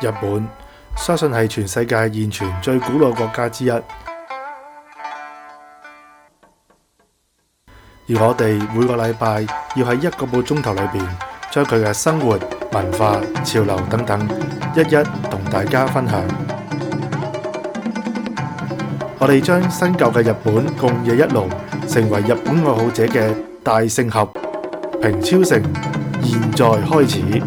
日本相信係全世界現存最古老國家之一，而我哋每個禮拜要喺1個半鐘頭裏邊，將佢嘅生活、文化、潮流等等，一一同大家分享。我哋將新舊嘅日本共冶一爐，成為日本愛好者嘅大聖合。平超城，現在開始。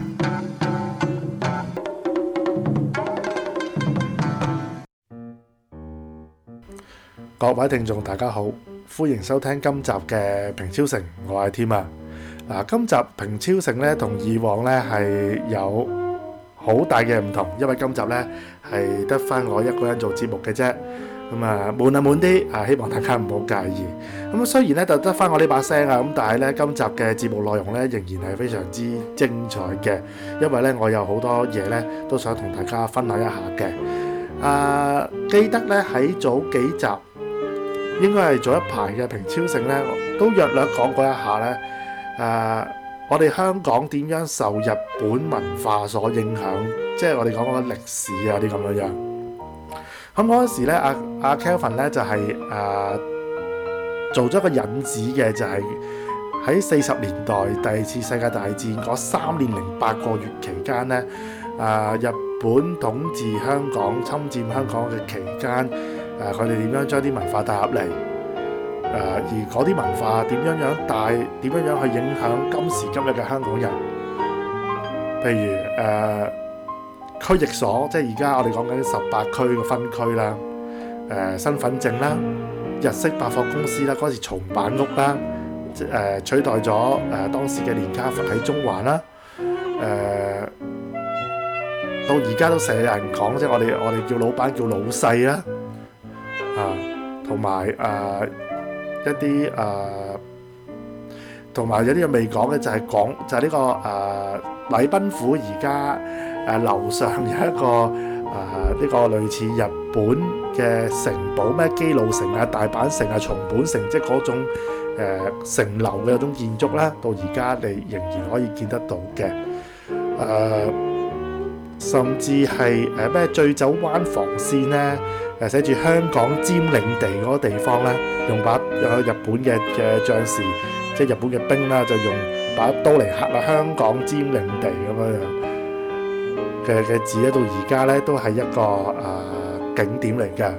各位聽眾大家好，歡迎收聽今集嘅平超城，我係添啊。今集平超城咧同以往咧係有好大嘅唔同，因為今集咧係得翻我一個人做節目嘅啫。咁啊悶啲，希望大家唔好介意。咁雖然咧就得翻我呢把聲啊，咁但係咧今集嘅節目內容咧仍然係非常之精彩嘅，因為咧我有好多嘢咧都想同大家分享一下嘅。記得咧喺早幾集，應該係早一排嘅平超城咧，都約略講過一下咧。我哋香港點樣受日本文化所影響，即係我哋講嗰個歷史啊啲咁樣樣。咁嗰陣時咧，阿 Kelvin 咧就係做咗一個引子嘅，就係喺40年代第二次世界大戰嗰3年8個月期間咧，日本統治香港、侵佔香港嘅期間，佢哋點樣將啲文化帶入嚟？而嗰啲文化點樣去影響今時今日嘅香港人？譬如區役所，即係而家我哋講緊18區嘅分區啦，身份證啦，日式百貨公司啦，嗰時松板屋啦，取代咗當時嘅連卡佛喺中環啦，到而家都成日有人講，即係我哋叫老闆叫老細啦，同埋一啲同埋有啲嘢未講嘅就係呢個禮賓府而家樓上有一個呢個類似日本嘅城堡，咩基路城啊、大阪城啊、松本城，即係嗰種城樓嘅嗰種建築啦，到而家你仍然可以見得到嘅。甚至係咩醉酒灣防線咧，寫住香港佔領地嗰個地方咧，有日本嘅將士，即係日本嘅兵啦，就用把刀嚟嚇啦香港佔領地咁樣嘅字咧，到而家咧都係一個景點嚟嘅。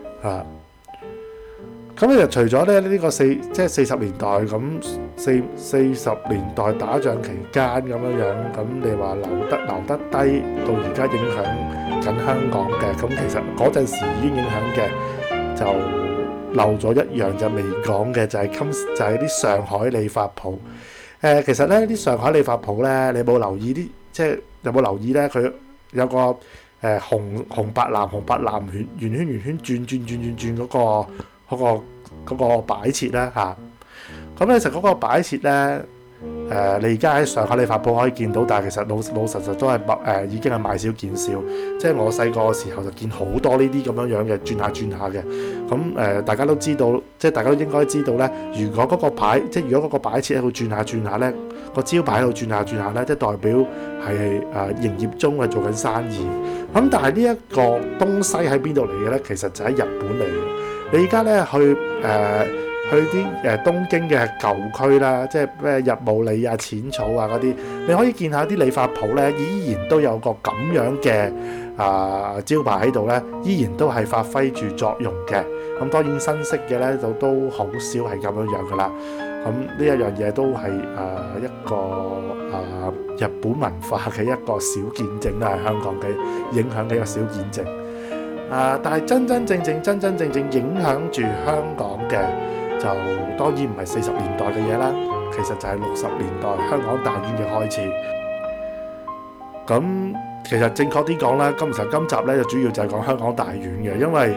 咁咧就除咗咧呢個40年代咁40年代打仗期間咁樣，咁你話留得低到而家影響緊香港嘅，咁其實嗰陣時已經影響嘅，就漏咗一樣就未講嘅，就係啲上海理髮鋪。其實咧啲上海理髮鋪咧，你有冇留意啲？即係有冇留意咧？佢有個紅白藍圓圈轉嗰個擺設咧嚇。咁咧其實嗰個擺設咧，你而家喺上海理髮鋪可以見到，但係其實老實都係已經係賣少見少。即係我細個嘅時候就見好多呢啲咁樣嘅轉下嘅。咁大家都知道，即係大家都應該知道咧。如果嗰個擺設喺度轉下咧，個招牌喺度轉下咧，即係代表係營業中係做緊生意。咁但係呢一個東西喺邊度嚟嘅咧？其實就喺日本嚟嘅。你而家咧去啲東京嘅舊區啦，即係咩日暮里啊、淺草啊嗰啲，你可以見下啲理髮鋪咧，依然都有個咁樣嘅招牌喺度咧，依然都係發揮住作用嘅。咁當然新式嘅咧就都好少係咁樣噶啦。咁呢一樣嘢都係一個日本文化嘅一個小見證啦，係香港嘅影響嘅一個小見證。但係真真正正影響住香港嘅，就當然唔係40年代嘅嘢啦，其實就係60年代香港大院嘅開始。咁其實正確啲講啦，今集咧就主要就係講香港大院嘅，因為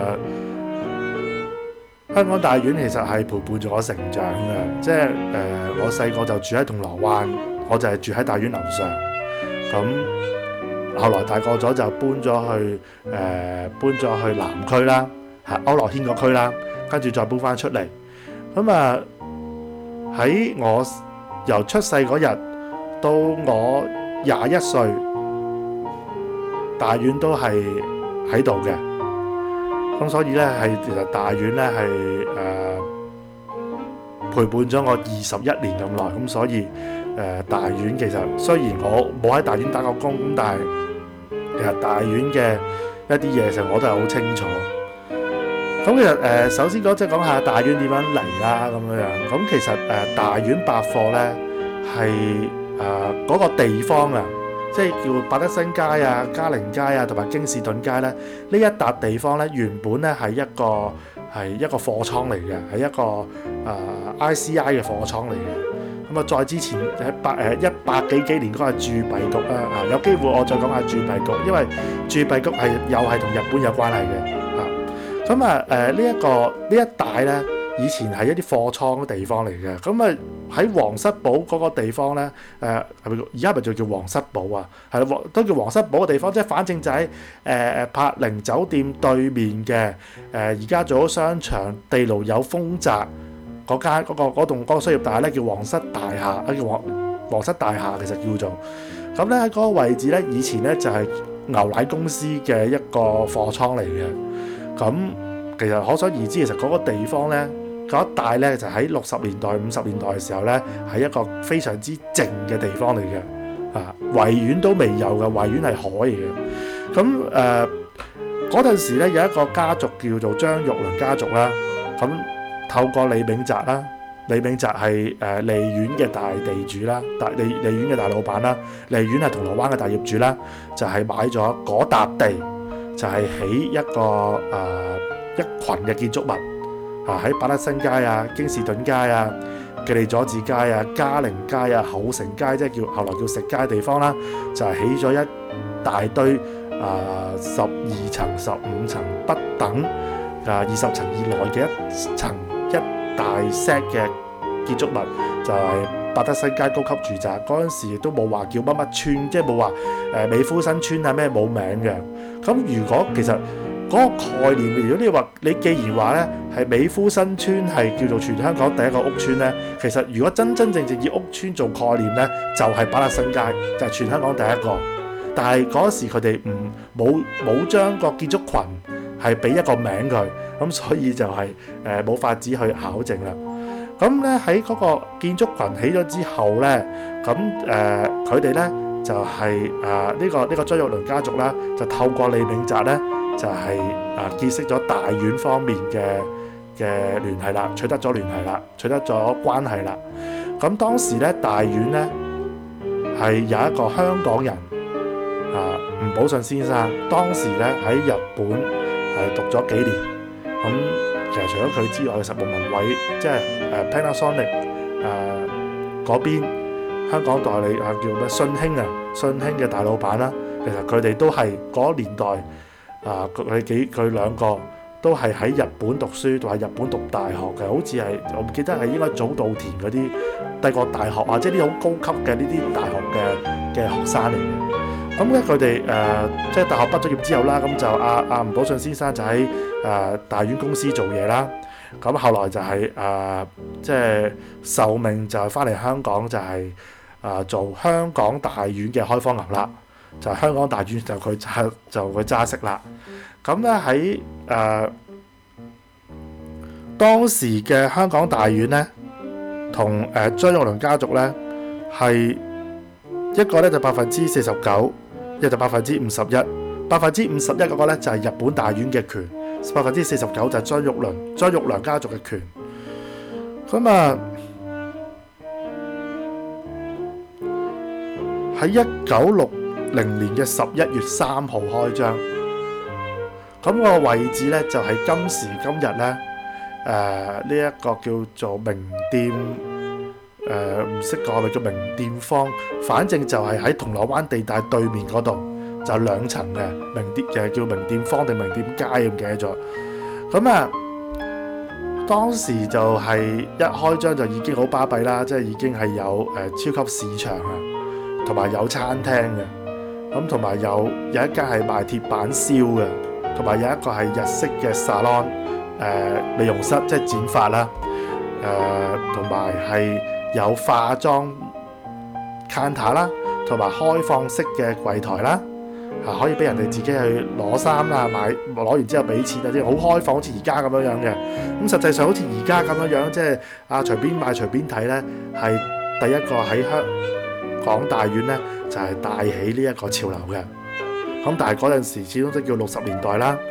香港大院其實係陪伴住我成長嘅，即係我細個就住喺銅鑼灣，我就係住喺大院樓上。咁後來大個咗就搬咗去南區啦，區樂軒個區啦，跟住再搬翻出嚟。咁喺我由出世嗰日到我21歲， 大院都係喺度嘅。咁所以咧其實大院咧係陪伴咗我21年咁耐。咁所以大院其實雖然我冇喺大院打過工，咁但係其實大院嘅一啲嘢其實我都係好清楚。咁其實首先講下大院點樣嚟啦咁樣。咁其實大院百貨咧係嗰個地方啊，即係叫百德新街啊、嘉寧街啊同埋京士頓街咧，呢一笪地方咧原本咧係一個貨倉嚟嘅，係一個ICI 嘅貨倉嚟嘅。咁啊，再之前喺100幾年嗰個鑄幣局啦，有機會我再講下鑄幣局，因為鑄幣局又係同日本有關係嘅。咁呢一帶咧，以前係一啲貨倉嘅地方嚟嘅。咁啊喺皇室堡嗰個地方咧，而家咪就叫皇室堡啊，係啦，都叫皇室堡嘅地方，即係反正就喺柏寧酒店對面嘅而家做咗商場地牢有豐澤嗰棟嗰個商業大廈咧，叫皇室大廈，叫皇室大廈其實叫做。咁咧喺嗰個位置咧，以前咧就係牛奶公司嘅一個貨倉嚟嘅。咁其實可想而知，其實嗰個地方咧，嗰一帶咧就喺60年代、50年代嘅時候咧，係一個非常之靜嘅地方嚟嘅。維園都未有嘅，維園係海嚟嘅。咁嗰陣時咧，有一個家族叫做張玉麟家族啦。咁透過李秉澤啦，李秉澤係利園嘅大地主啦，利園嘅大老闆啦，利園係銅鑼灣嘅大業主啦，就係買咗嗰笪地。就係起一個一群嘅建築物喺百德新街啊、京士頓街啊、記利佐治街啊、嘉寧街啊、厚城街，即係後來叫食街地方啦，就係起咗一大堆12層、15層不等20層以內嘅一大 set 嘅建築物，就係百德新街高級住宅。嗰陣時亦都冇話叫乜乜村，即係冇話美孚新村啊咩冇名嘅。咁如果其實嗰個概念，如果你話你既然話咧係美孚新村係叫做全香港第一個屋村咧，其實如果真正以屋村做概念咧，就係百德新街，就係全香港第一個。但係嗰時佢哋冇將個建築群係俾一個名佢，咁所以就係冇法子去考證啦。咁咧喺嗰個建築群起咗之後咧，咁佢哋咧就係呢個張玉麟家族啦，就透過李秉澤咧，就係結識咗大院方面嘅聯繫啦，取得咗聯繫啦，取得咗關係啦。咁當時咧大院咧係有一個香港人吳寶順先生，當時咧喺日本係讀咗幾年。咁其實除咗佢之外，其實莫文蔚即係Panasonic 嗰邊香港代理叫咩信興嘅大老闆啦。其實佢哋都係嗰年代佢兩個都係喺日本讀書，同喺日本讀大學嘅，好似係我唔記得係應該早稻田嗰啲帝國大學啊，即係啲好高級嘅呢啲大學嘅學生嚟嘅。咁咧佢哋即係大學畢咗業之後啦，咁就阿吳寶順先生就喺大院公司做嘢啦。咁後來就係即係受命就係翻嚟香港，就係做香港大院嘅開荒牛啦。就香港大院就佢揸食啦。咁咧喺當時嘅香港大院咧，同張玉麟家族咧係一個咧就49%，一就51%，51%嗰個咧就係日本大院嘅權，49%就係張玉麟家族嘅權。咁喺1960年嘅11月3號開張，咁個位置咧就係今時今日咧呢一個叫做名店。唔識講係咪叫名店坊，反正就係喺銅鑼灣地帶對面嗰度，就2層嘅名店，叫名店坊定名店街咁記得咗。咁當時就係一開張就已經好巴閉啦，即係已經係有超級市場啊，同埋有餐廳嘅，咁同埋有一間係賣鐵板燒嘅，同埋有一個係日式嘅 salon 美容室，即係剪髮啦，同埋係有化妝 counter 啦，同埋開放式嘅櫃台啦， 可以俾人哋自己去攞衫啊，攞完之後俾錢啊，即係好開放，好似而家咁樣嘅。咁實際上好似而家咁樣，即係隨便買隨便睇呢，係第一個喺香港大院呢，就係帶起呢一個潮流嘅。咁但係嗰陣時始終都叫60年代啦，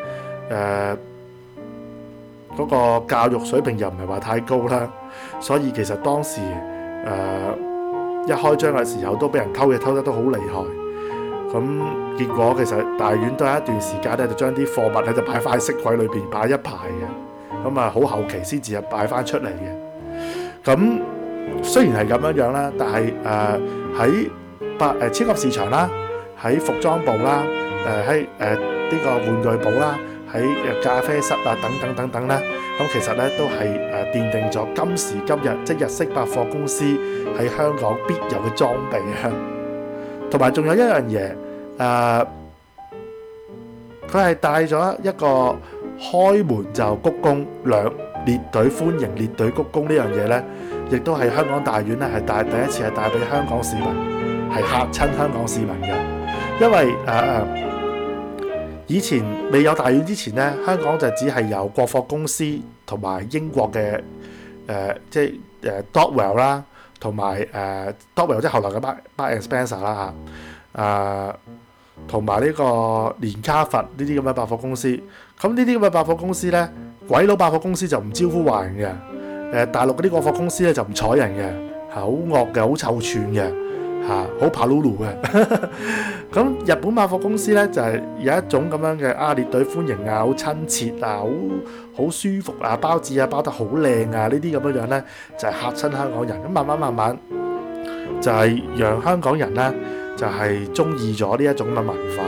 嗰個教育水平又唔係話太高啦，所以其實當時一開張嘅時候都俾人偷嘢偷得都好厲害。咁結果其實大院都有一段時間咧，就將啲貨物咧就擺翻喺飾櫃裏邊擺一排嘅。咁好後期先至係擺翻出嚟嘅。咁雖然係咁樣啦，但係喺超級市場啦，喺服裝部啦，喺呢個玩具部啦，喺咖啡室啊等等咧，咁其實咧都係奠定咗今時今日即係日式百貨公司喺香港必有嘅裝備啊。同埋仲有一樣嘢，佢係帶咗一個開門就鞠躬，列隊歡迎列隊鞠躬呢樣嘢呢，亦都係香港大院呢係第一次係帶俾香港市民，係嚇親香港市民嘅。因為以前未有大院之前呢，香港就只係有國貨公司同埋英國嘅即係Dotwell 啦。同埋Dotwell 即係後來嘅 Marks and Spencer 啦嚇，同埋呢個連卡佛呢啲咁嘅百貨公司。咁呢啲咁嘅百貨公司咧，鬼佬百貨公司就唔招呼華人嘅，大陸嗰啲國貨公司咧就唔睬人嘅，好惡嘅，好臭串嘅，好怕 Lulu 嘅。咁日本百貨公司咧就係有一種咁樣嘅列隊歡迎啊，好親切啊，好舒服啊，包紙啊包得好靚啊，呢啲咁樣咧就係嚇親香港人。咁慢慢就係讓香港人咧就係中意咗呢一種嘅文化。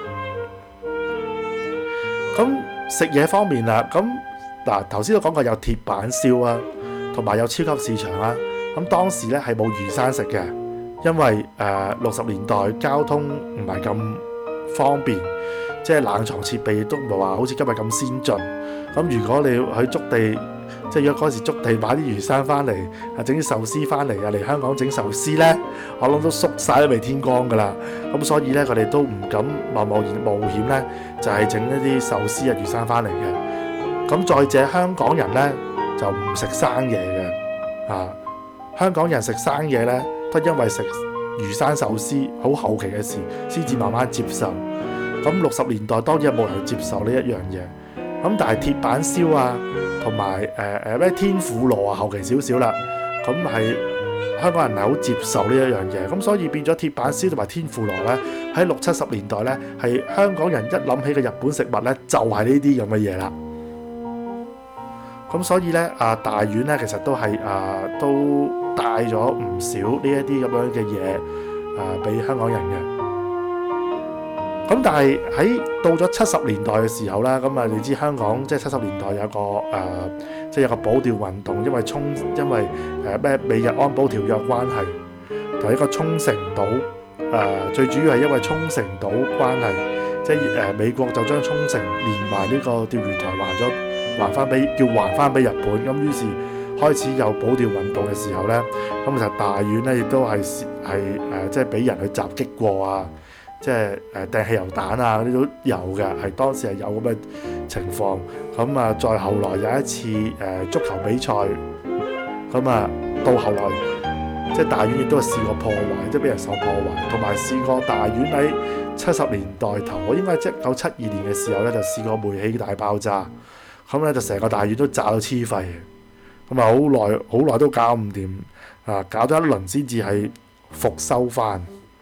咁食嘢方面啦，咁頭先都講過有鐵板燒啊，同埋有超級市場啊。咁當時咧係冇魚生食嘅，因為60年代交通唔係咁方便，即係冷藏設備都唔係話好似今日咁先進。咁如果你去築地，即係如果嗰時築地買啲魚生翻嚟，整啲壽司翻嚟嚟香港整壽司呢，我諗都縮晒都未天光噶啦。咁所以呢，佢哋都唔敢貿然冒險呢，就係整一啲壽司魚生翻嚟嘅。咁再者，香港人呢就唔食生嘢嘅，香港人食生嘢呢，都因為食魚生壽司好後期嘅事，先至慢慢接受。咁60年代當然冇人接受呢一樣嘢。咁但係鐵板燒啊，同埋咩天婦羅啊，後期少少啦。咁係香港人係好接受呢一樣嘢。咁所以變咗鐵板燒同埋天婦羅咧，喺60、70年代咧，係香港人一諗起嘅日本食物咧，就係呢啲咁嘅嘢啦。咁所以咧，大院咧其實都係都帶咗唔少呢一啲咁樣嘅嘢俾香港人嘅。咁但係喺到咗70年代嘅時候啦，咁你知香港即係70年代有一個即係有個保釣運動，因為咩美日安保條約關係，同一個沖繩島最主要係因為沖繩島關係，即係美國就將沖繩連埋呢個釣魚台還翻俾日本。咁於是開始有保釣運動嘅時候咧，咁其實大院咧亦都係即係俾人去襲擊過啊。即係掟汽油彈啊，嗰啲都有嘅，係當時係有咁嘅情況。咁再後來有一次足球比賽，咁到後來即係大院亦都係試過破壞，即係俾人受破壞，同埋試過大院喺70年代頭，應該係1972年嘅時候咧，就試過煤氣大爆炸，咁咧就成個大院都炸到黐肺，咁好耐都搞唔掂，搞咗一輪先至係復修翻。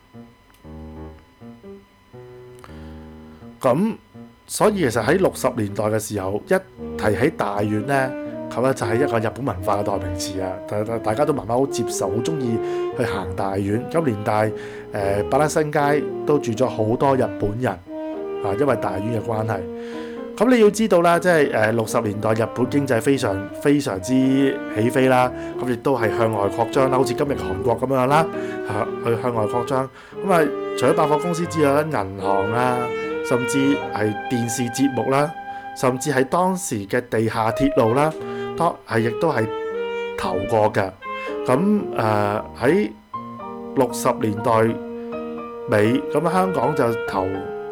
咁所以其實喺60年代嘅時候，一提起大院呢，咁咧就係一個日本文化嘅代名詞啊！大家都慢慢好接受，好中意去行大院。咁連帶百德新街都住咗好多日本人因為大院嘅關係。咁你要知道啦，即係60年代日本經濟非常非常之起飛啦，咁亦都係向外擴張啦，好似今日韓國咁樣啦，去向外擴張。咁除咗百貨公司之外咧，銀行啊，甚至係電視節目啦，甚至係當時嘅地下鐵路啦，亦都係投過嘅。咁喺60年代尾，咁香港就投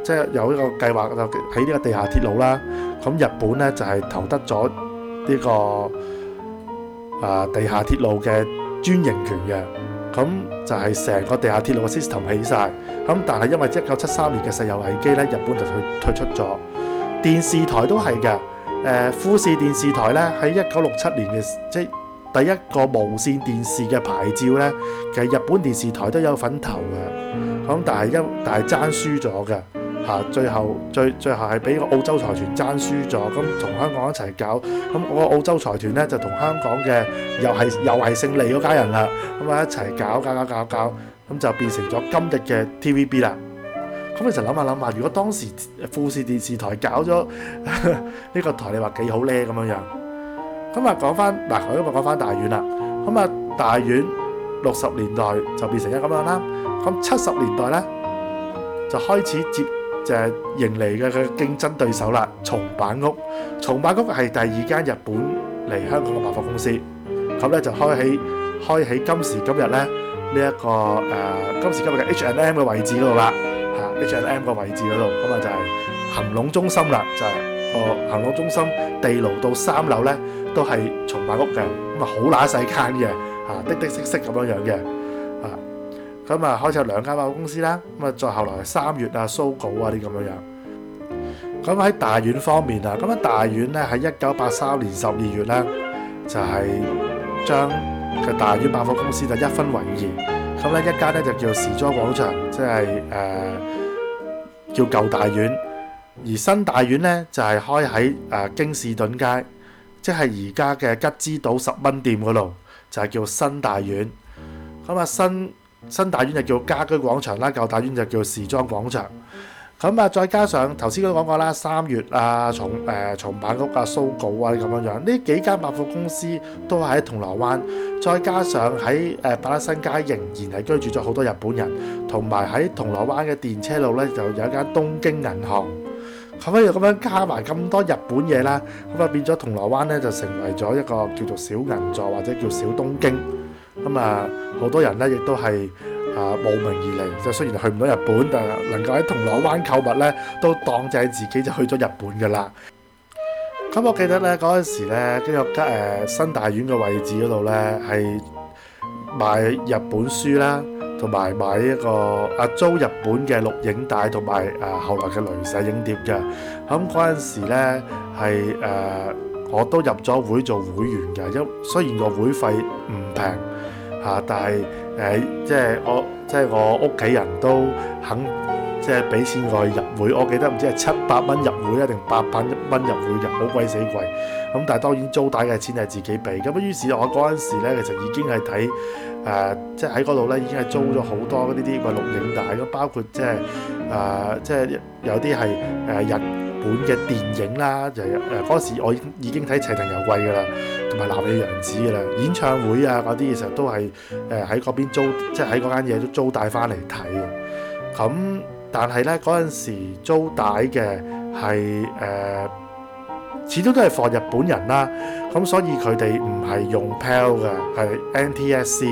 即係有一個計劃就喺呢個地下鐵路啦。咁日本咧就係投得咗呢個地下鐵路嘅專營權嘅。咁就係成個地下鐵路嘅 system 起晒。咁但係因為1973年嘅石油危機咧，日本就退出咗。電視台都係嘅。富士電視台咧喺1967年嘅即係第一個無線電視嘅牌照咧，其實日本電視台都有份投嘅。咁但係爭輸咗嘅最後係俾個澳洲財團爭輸咗。咁同香港一齊搞，咁我個澳洲財團咧就同香港嘅又係勝利嗰家人啦，咁一齊搞，咁就變成咗今日嘅 TVB 啦。咁其實諗下，如果當時富士電視台搞咗呢個台，你話幾好呢？咁樣。咁啊講翻嗱，我今日講翻大院啦。咁啊大院60年代就變成咁樣啦。咁70年代咧就開始就迎嚟嘅競爭對手啦，松坂屋。松坂屋係第二間日本嚟香港嘅百貨公司。咁咧就開喺今時今日咧呢一個今時今日嘅 H&M 嘅位置嗰度啦。H&M 個位置嗰度，咁啊就係恒隆中心啦，就係個恒隆中心地牢到3樓咧，都係松坂屋嘅，咁啊好乸細間嘅，的色咁樣嘅，咁啊開始有2間百貨公司啦，咁啊再後來三越啊、Sogo 啊啲咁樣。咁喺大院方面啊，咁喺大院咧喺1983年12月咧，就係將嘅大院百貨公司就一分為2，咁咧一間咧就叫時裝廣場，即係叫舊大院，而新大院咧就係開喺京士頓街，即係而家嘅吉之島10蚊店嗰度，就係叫新大院。咁啊新大院就叫家居廣場啦，舊大院就叫時裝廣場。咁啊再加上頭先都講過啦，三越啊、松坂屋啊、Sogo 啊咁樣樣，呢幾間百貨公司都係喺銅鑼灣，再加上喺百德新街仍然係居住咗好多日本人，同埋喺銅鑼灣嘅電車路咧就有一間東京銀行。咁樣加埋咁多日本嘢啦，咁啊變咗銅鑼灣咧就成為咗一個叫做小銀座或者叫小東京。咁啊好多人咧亦都係慕名而嚟，就雖然去唔到日本，但係能夠喺銅鑼灣購物咧，都當正自己就去咗日本噶啦。咁我記得咧嗰陣時咧，跟住新大院嘅位置嗰度咧，係賣日本書啦，同埋買一個租日本嘅錄影帶，同埋後來嘅雷射影碟嘅。咁嗰陣時咧係我都入咗會做會員嘅，雖然個會費唔平。但係即係我屋企人都肯即係俾錢我入會，我記得唔知係700蚊入會啊定800蚊入會嘅，好鬼死貴。咁但係當然租帶嘅錢係自己俾。咁於是我嗰陣時咧，其實已經係睇即係喺嗰度咧已經係租咗好多呢啲錄影帶，咁包括即係有啲係日本嘅電影啦，嗰時我已經睇齊藤由貴噶啦，同埋南野陽子噶啦，演唱會啊嗰啲其實都係喺嗰邊租，即係喺嗰間嘢都租帶翻嚟睇嘅。咁但係咧嗰陣時租帶嘅係始終都係放日本人啦，咁所以佢哋唔係用 PAL 嘅，係 NTSC。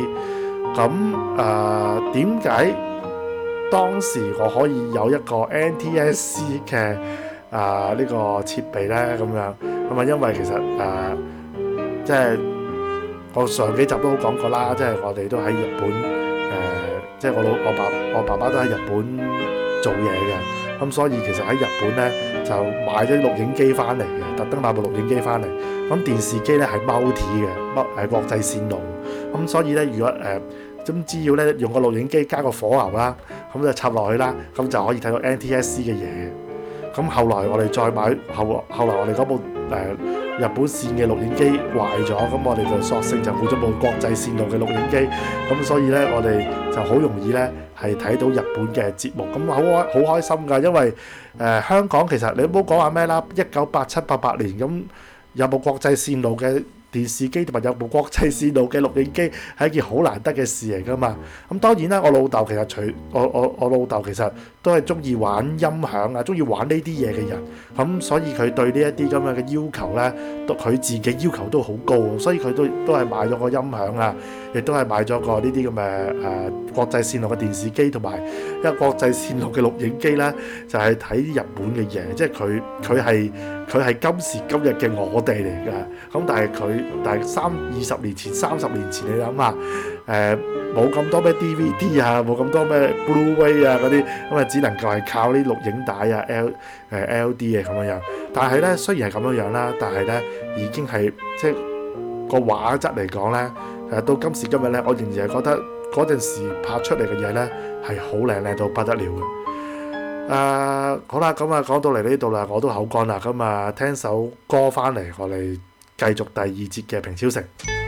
咁點解當時我可以有一個 NTSC 嘅呢個設備咧？咁樣因為其實即係我上幾集都講過啦，即係我哋都喺日本即係我爸爸都喺日本做嘢嘅，咁所以其實喺日本咧就買咗錄影機翻嚟嘅，特登買部錄影機翻嚟。咁電視機咧係 multi 嘅，國際線路。咁所以咧，如果咁只要咧用個錄影機加個火牛啦，咁就插落去啦，咁就可以睇到 NTSC 嘅嘢。咁後來我哋再買後來我哋嗰部日本線嘅錄影機壞咗，咁我哋就索性就換咗部國際線路嘅錄影機。咁所以咧我哋就好容易咧係睇到日本嘅節目，咁好開心㗎。因為香港其實你唔好講話咩啦，1987、88年咁有部國際線路嘅電視機同埋有部國際線路嘅錄影機係一件好難得嘅事嚟噶嘛。咁當然啦，我老豆其實我老豆其實都係中意玩音響啊，中意玩呢啲嘢嘅人。咁所以佢對呢一啲咁樣嘅要求咧，佢自己要求都好高，所以佢都係買咗個音響啊，亦都係買咗個呢啲咁嘅國際線路嘅電視機同埋一個國際線路嘅錄影機咧，就係睇日本嘅嘢，即係佢係今時今日嘅我哋嚟㗎。咁但係20年前、30年前，你諗下，冇咁多咩 DVD 啊，冇咁多咩 Blu-ray 啊嗰啲，咁啊只能夠係靠啲錄影帶啊、LD 嘅咁樣。但係咧，雖然係咁樣啦，但係咧已經係即係個畫質嚟講咧，到今時今日咧，我仍然係覺得嗰陣時拍出嚟嘅嘢咧係好靚到不得了嘅。好啦，咁講到嚟呢度啦，我都口乾啦，咁聽首歌翻嚟，我哋繼續第2節嘅平超城。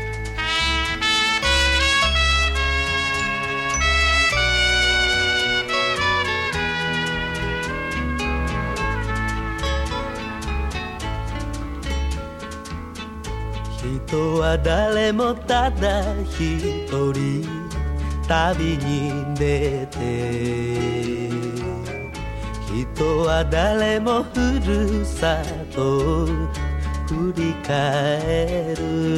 人は誰もただ一人旅に出て、人は誰もふるさとを振り返る。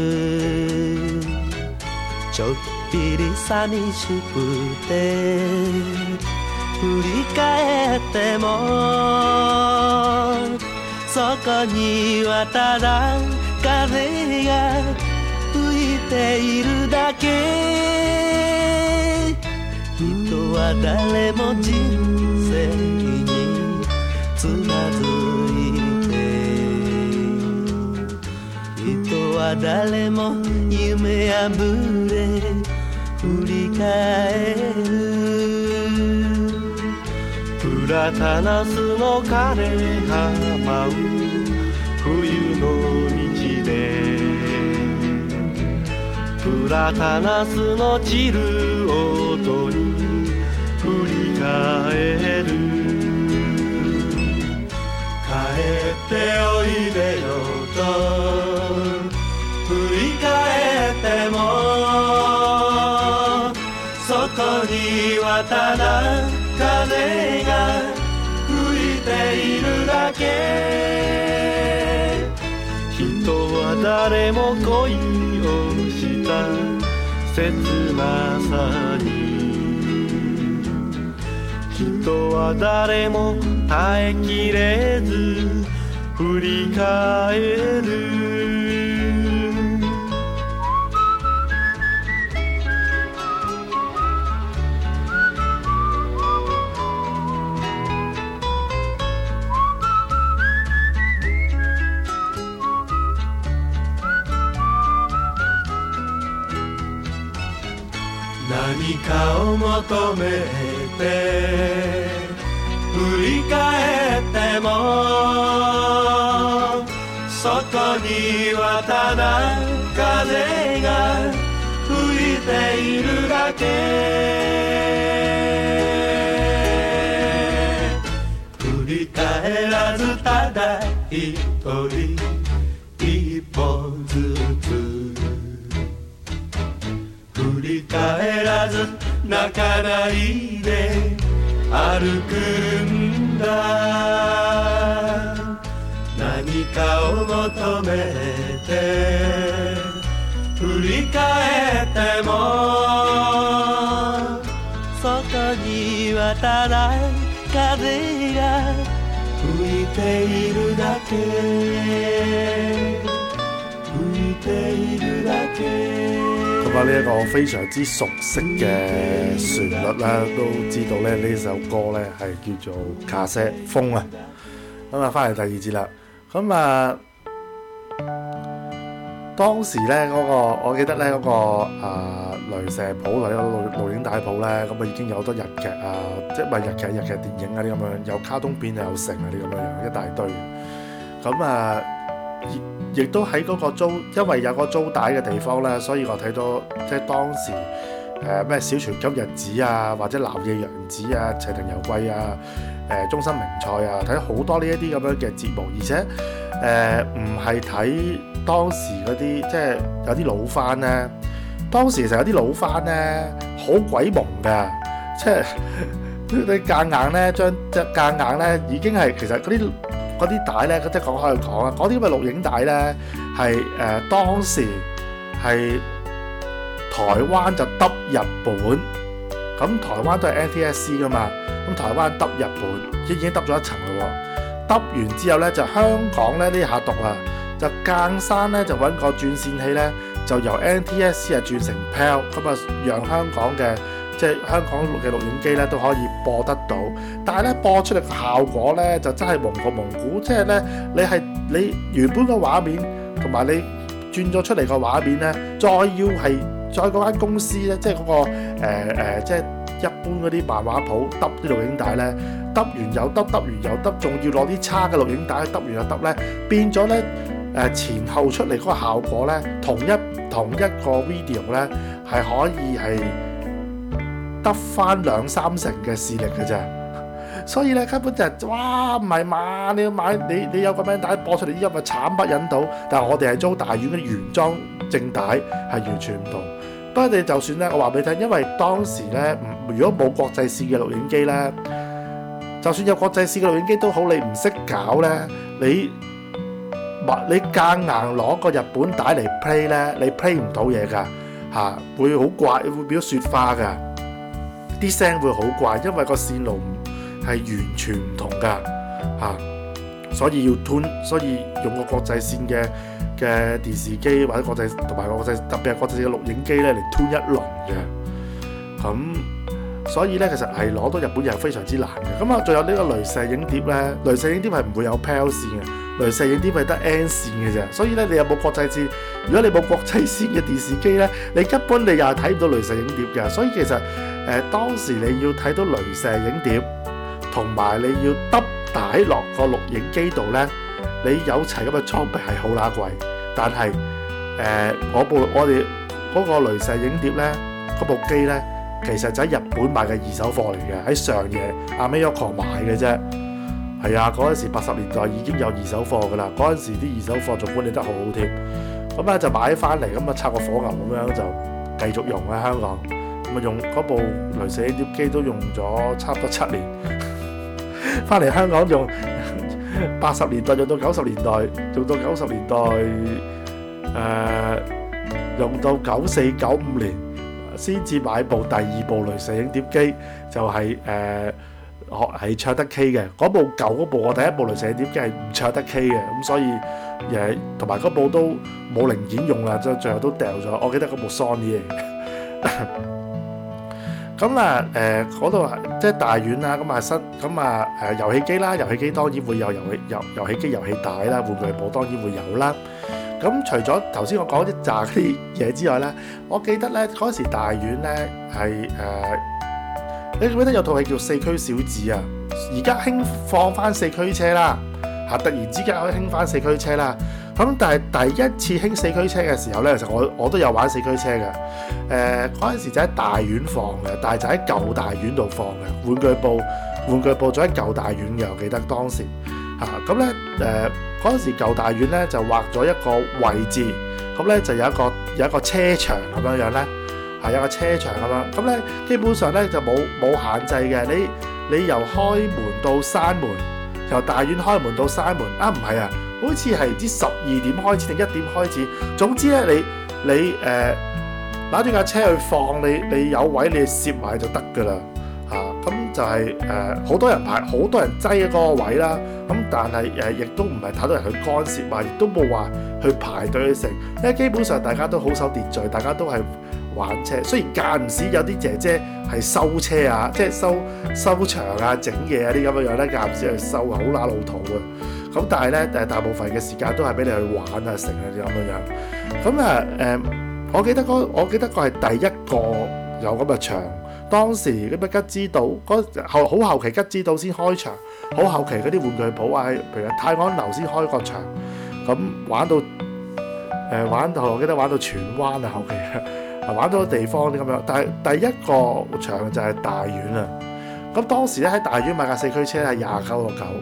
ちょっぴり寂しくて振り返っても、そこにはただ風が吹いているだけ。人は誰も人生につまずいて、人は誰も夢破れ振り返る。プラタナスの枯れ葉舞う冬の道で、プラタナスの散る音に振り返る。帰っておいでよと振り返っても、そこにはただ風が吹いているだけ。人は誰も恋をした切なさに、人は誰も耐えきれず振り返る。何かを求めて振り返っても、そこにはただ風が吹いているだけ。振り返らずただ一人一歩ずつ、振り返らず泣かないで歩くんだ。何かを求めて振り返っても、そこにはただ風が吹いているだけ。吹いているだけ。 咁呢一個非常之熟悉嘅旋律啦，都知道咧呢首歌咧係叫做《卡西風》啊。咁翻嚟第2節啦。咁當時咧我記得咧雷射鋪或者錄影帶鋪咧，咁已經有好多日劇啊，即係日劇電影啊啲咁樣，有卡通片又有成啊啲咁樣一大堆。咁亦都喺嗰個因為有個租帶嘅地方咧，所以我睇到即係當時咩小泉今日子啊，或者南野洋子啊、齊藤由貴啊、中森明菜啊，睇好多呢一啲咁樣嘅節目，而且唔係睇當時嗰啲，即係有啲老番咧。當時其實有啲老番咧好鬼蒙㗎，即係你夾硬咧將即係夾硬咧已經係其實嗰啲帶咧，即係講開去講啊，嗰啲咁嘅錄影帶咧係當時係台灣就揼日本，咁台灣都係 NTSC 㗎嘛，咁台灣揼日本已經揼咗一層嘞喎，揼完之後咧就香港咧呢下讀啊，就間山咧就揾個轉線器咧，就由 NTSC 轉成 PAL， 咁啊讓香港嘅即係香港嘅錄影機咧都可以播得到，但係咧播出嚟嘅效果咧就真係蒙過蒙古，即係咧你原本嘅畫面同埋你轉咗出嚟嘅畫面咧，再嗰間公司咧，即係嗰個即係一般嗰啲漫畫鋪揼啲錄影帶咧，揼完又揼，揼完又揼，仲要攞啲差嘅錄影帶揼完又揼咧，變咗咧前後出嚟嗰個效果咧，同一個 video 咧係可以係得翻2-3成嘅視力嘅啫，所以咧根本就係哇唔係嘛，你要買你有個名帶播出嚟，依家咪慘不忍睹。但係我哋係租大院嘅原裝正帶係完全唔同。不過你就算咧，我話俾你聽，因為當時咧如果冇國際線嘅錄影機咧，就算有國際線嘅錄影機都好，你唔識搞咧，你夾硬攞個日本帶嚟 play 咧，你 play 唔到嘢㗎嚇，會好怪，會變咗雪花㗎，啲聲會好怪，因為個線路係完全唔同㗎嚇，所以要 tune， 所以用個國際線嘅電視機或者國際同埋特別係國際嘅錄影機咧嚟 tune 一輪嘅，咁所以咧其實係攞到日本嘢係非常之難嘅。咁啊，仲有呢個雷射影碟咧，雷射影碟係唔會有 PAL 線嘅，雷射影碟係得 N 線嘅啫。所以咧，你有冇國際線？如果你冇國際線嘅電視機咧，你根本你又係睇唔到雷射影碟嘅。所以其實當時你要睇到雷射影碟，同埋你要揼帶落個錄影機度咧。你有齊咁嘅裝備係好乸貴，但係我哋嗰個雷射影碟咧，嗰部機咧，其實就喺日本買嘅二手貨嚟嘅，喺上野阿美Yoko買嘅啫。係啊，嗰陣時80年代已經有二手貨㗎啦，嗰陣時啲二手貨仲管理得好好添。咁咧就買翻嚟，咁啊拆個火牛咁樣就繼續用喺香港。咁啊用嗰部雷射影碟機都用咗差唔多7年，翻嚟香港用。80年代用到90年代，用到90年代，用到94、95年先至買部第二部雷射影碟機，就係唱得 K 嘅。嗰部舊嗰部我第一部雷射影碟機係唔唱得 K 嘅，咁所以同埋嗰部都冇零件用啦，最後都掉咗。我記得嗰部 Sony 嚟嘅。咁啊嗰度即係大院啦，咁啊遊戲機啦，遊戲機當然會有遊戲機、遊戲帶啦，玩具部當然會有啦。咁除咗頭先我講一紮啲嘢之外咧，我記得咧嗰時大院咧係你記得有套戲叫《四驅小子》啊？而家興放翻四驅車啦嚇，突然之間可以興翻四驅車啦。咁但係第一次興四驅車嘅時候咧，其實我都有玩四驅車嘅。嗰陣時就喺大院放嘅，但係就喺舊大院度放嘅。玩具部就喺舊大院嘅，我記得當時嚇。咁咧嗰陣時舊大院咧就劃咗一個位置，咁咧就有一個車場咁樣樣咧，係有個車場咁樣。咁咧基本上咧就冇限制嘅，你由開門到閂門，由大院開門到閂門啊，唔係啊。好似係唔知12點開始定1點開始，總之咧你拿住架車去放，你有位你攝埋就得㗎啦嚇。咁就係好多人排，好多人擠喺嗰個位啦。咁但係亦都唔係太多人去干涉啊，亦都冇話去排隊去食，因為基本上大家都好守秩序，大家都係玩車。雖然間唔時有啲姐姐係收車啊，即係收場啊、整嘢啊啲咁嘅樣咧，間唔時去收啊，好乸老土啊。咁但係咧大部分嘅時間都係俾你去玩啊、食啊啲咁嘅樣。咁我記得個係第一個有咁嘅場。當時嗰啲吉之島好後期吉之島先開場，好後期嗰啲玩具鋪啊，譬如泰安樓先開個場。咁玩到我記得玩到荃灣啊，後期玩到地方啲咁樣。但係第一個場就係大院啊。咁當時咧喺大院買架四驅車係29.99，咁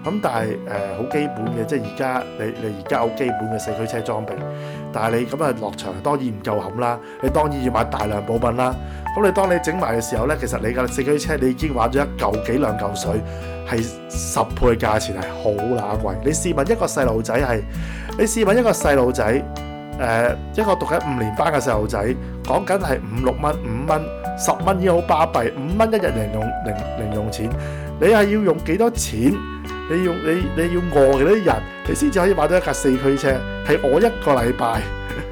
咁但係好基本嘅，即係而家你而家好基本嘅四驅車裝備，但係你咁落場當然唔夠冚啦，你當然要買大量補品啦。咁你當你整埋嘅時候呢，其實你嘅四驅車你已經玩咗1嚿幾2嚿水，係10倍價錢，係好乸貴。你試問一個細路仔一個讀緊5年班嘅細路仔，講緊係5、6蚊、5蚊、10蚊已經好巴閉，5蚊一日零用錢，你係要用幾多錢？你要餓幾多日，你先至可以買到一架四驅車？係我一個禮拜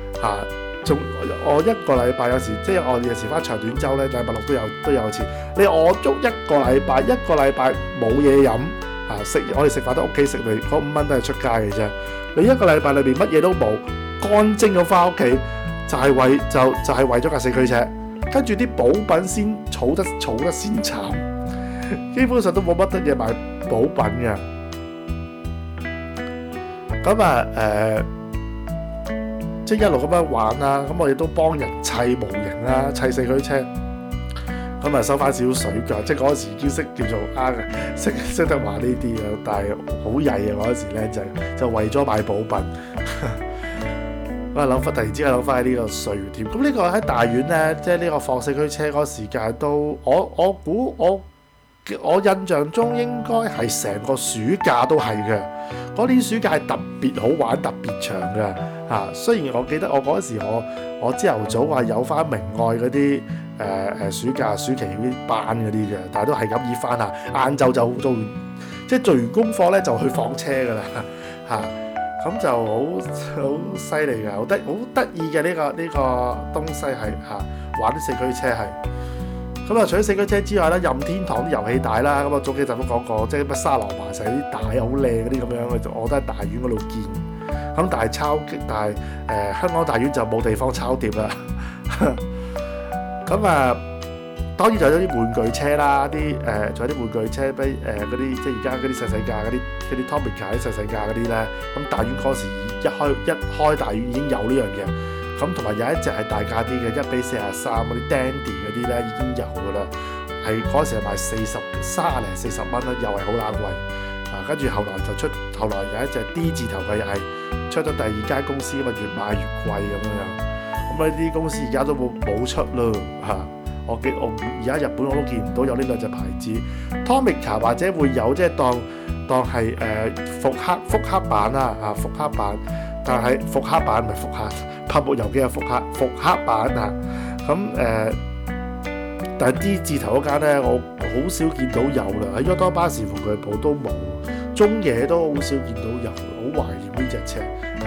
我一個禮拜有時即係我有時翻長短週咧，禮拜六都有錢。你餓足一個禮拜冇嘢飲我哋食飯都屋企食嚟，嗰5蚊都係出街嘅啫。你一個禮拜裏邊乜嘢都冇，乾蒸咁翻屋企，就係為咗架四驅車，跟住啲補品先儲得先慘，基本上都冇乜得嘢買補品嘅。咁即係一路咁樣玩啦，咁我哋都幫人砌模型啦，砌四驅車，咁收翻少少水腳，即係嗰時已經識叫做識得話呢啲嘅，但係好曳啊嗰時咧就為咗買補品。我突然之間諗翻喺呢個歲月添。咁呢個喺大院咧，即係呢個放四驅車嗰個時間都，我估我印象中應該係成個暑假都係嘅。嗰年暑假係特別好玩、特別長嘅雖然我記得我嗰時我朝頭早話有翻明愛嗰啲暑期嗰啲班嗰啲嘅，但係都係咁易翻下。晏晝就做完功課咧就去放車㗎啦咁就好犀利㗎，好得意嘅呢個東西係玩啲四驅車係。咁除咗四驅車之外咧，任天堂啲遊戲帶啦，咁早幾集都講過，即係乜沙羅麻石啲帶好靚嗰啲咁樣嘅，我都喺大院嗰度見。咁但係香港大院就冇地方抄碟啦。咁當然就有啲玩具車啦，仲有啲玩具車，比嗰啲即係而家嗰啲細價嗰啲 Tomica 啲細價嗰啲咧。咁大院嗰時一開大院已經有呢樣嘢。咁同埋有一隻係大價啲嘅1比43嗰啲 Dandy 嗰啲咧已經有㗎啦，係嗰時係賣30零40蚊啦，又係好冷貴。跟住後來有一隻 D 字頭嘅又係出咗第2間公司，咁越賣越貴咁樣。咁呢啲公司而家都冇出咯我而家日本我都見唔到有呢兩隻牌子。Tomica 或者會有，即係當係復刻版啦復刻版，但係復刻版唔係復刻。拍部遊機有復刻版但係 D 字頭嗰間咧，我好少見到有啦。喺Yodobashi巴士玩具鋪都冇，中野都好少見到有，好懷念呢隻車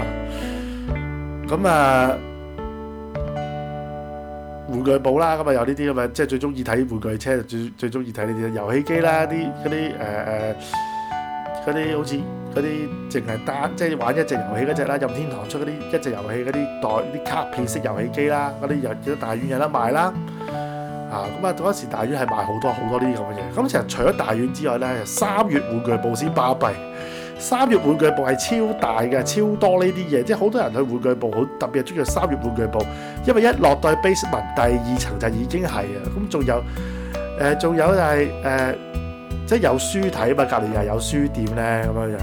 玩具鋪啦，有呢啲咁嘅，即係最中意睇玩具車，最中意睇呢啲遊戲機啦，嗰啲好似嗰啲淨係即係玩一隻遊戲嗰隻啦，任天堂出嗰啲一隻遊戲嗰啲卡片式遊戲機啦，嗰啲有大院有得賣啦。嗰時大院係賣好多呢啲咁嘅嘢。咁其實除咗大院之外咧，3月玩具部先巴閉。3月玩具部係超大嘅，超多呢啲嘢，即係好多人去玩具部好特別係中意3月玩具部，因為一落到去 basement 第2層就已經係咁仲有就係即係有書睇嘛，隔離又有書店咧咁樣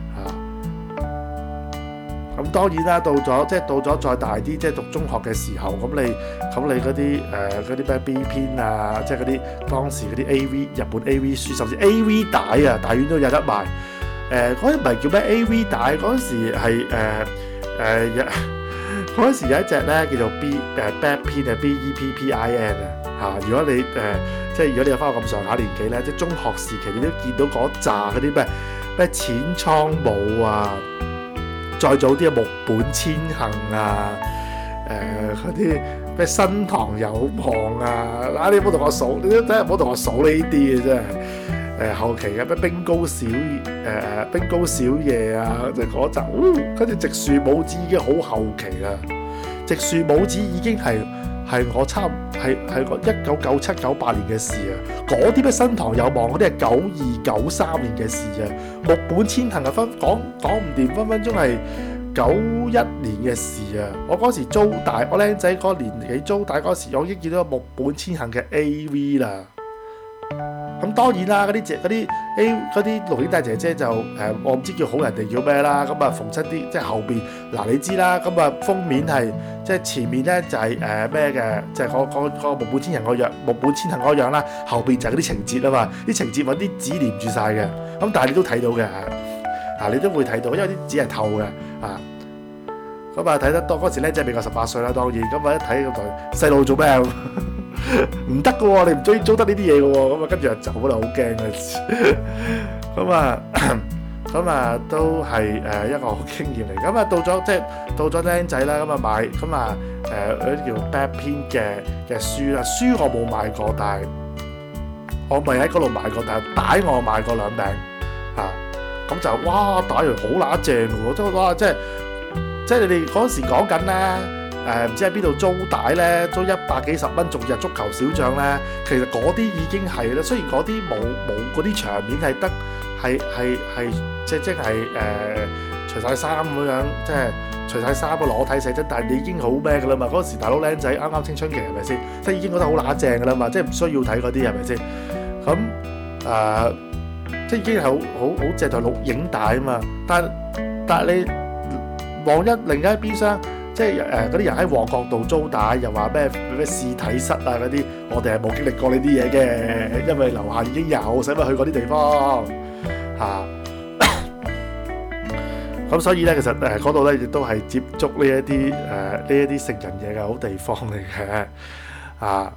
咁當然啦，到咗再大啲，即係讀中學嘅時候，咁你嗰啲咩 B 篇啊，即係嗰啲當時嗰啲 AV 日本 AV 書，甚至 AV 帶大院都有得賣。嗰啲唔係叫咩 AV 帶，嗰時係嗰時有一隻咧叫做 Bad Pin BEPPIN 如果你如果你有翻我咁上下年紀咧，即係中學時期你都見到嗰扎嗰啲咩淺倉舞啊，再早啲嘅木本千行嗰啲咩新堂有望你唔好同我數，你都真係唔好同我數呢啲嘅真係。後期嘅咩冰糕小夜即係嗰集，跟住直樹母子已經好後期啦。直樹母子已經係我係個1997、98年嘅事嗰啲咩新堂有望嗰啲係92、93年嘅事木本千行講唔掂，分鐘係91年嘅事我嗰時租大，我僆仔嗰年紀租大嗰時，我已經見到木本千行嘅 AV 啦。 咁當然啦，嗰啲錄影帶姐姐就我唔知叫好人定叫咩啦。咁啊逢親啲即係後邊你知啦。咁啊封面係即係前面咧就係咩嘅，就係個木本千行嗰樣啦。後邊就係嗰啲情節啊嘛，啲情節揾啲紙黏住晒嘅。咁但係你都睇到嘅你都會睇到，因為啲紙係透嘅咁啊睇得多嗰時咧，即係未夠18歲啦，當然。咁啊一睇嗰台細路做咩？唔得嘅喎，你唔租得呢啲嘢嘅喎。咁啊跟住就走啦，好驚啊！咁啊都係一個好經驗嚟。咁啊到咗僆仔啦，咁啊買嗰啲叫 Bad Pin 嘅書啦。書我冇買過，但係我咪喺嗰度買過，但係帶我買過2餅咁就哇帶完好乸正嘅喎，即係哇即係你哋嗰時講緊咧，唔知喺邊度租帶咧，租100幾十蚊，仲有足球小將咧。其實嗰啲已經係啦，雖然嗰啲冇嗰啲場面係得係即係除晒衫咁樣，即係除晒衫個裸體寫真，但係你已經好咩㗎啦嘛。嗰時大佬僆仔啱啱青春期係咪先？即係已經覺得好乸正㗎啦嘛，即係唔需要睇嗰啲係咪先？咁即係已經係好正台錄影帶啊嘛。但係你望另一邊廂，即係嗰啲人喺旺角度租帶，又話咩試體室嗰啲，我哋係冇經歷過呢啲嘢嘅，因為樓下已經有，使乜去嗰啲地方咁所以咧，其實嗰度咧亦都係接觸呢一啲成人嘢嘅好地方嚟嘅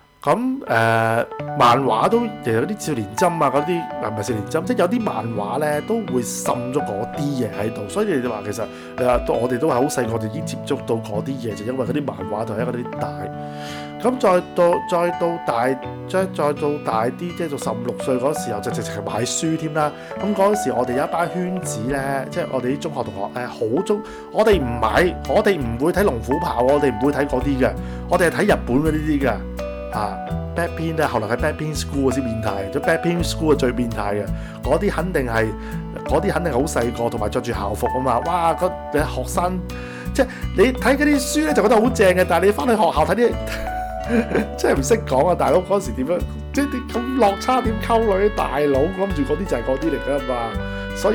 漫畫都其實有啲少年針嗰啲唔係少年針，即係有啲漫畫咧都會滲咗嗰啲嘢喺度，所以你話其實你話我哋都係好細個就已經接觸到嗰啲嘢，就因為嗰啲漫畫同埋嗰啲帶。咁再到大啲，即係到15、16歲嗰時候就直情買書添啦。咁嗰時我哋有一班圈子咧，即係我哋啲中學同學好中，我哋唔買，我哋唔會睇龍虎豹，我哋唔會睇嗰啲嘅，我哋係睇日本嗰啲嘅。Bad Pin 咧，後來睇 Bad Pin School 先變態，咗 Bad Pin School 係最變態嘅。嗰啲肯定係好細個，同埋着住校服啊嘛。哇！你學生即係你睇嗰啲書咧就覺得好正嘅，但係你翻去學校睇啲真係唔識講啊！大佬嗰時點樣即係咁落差點溝女？大佬諗住嗰啲就係嗰啲嚟㗎嘛。所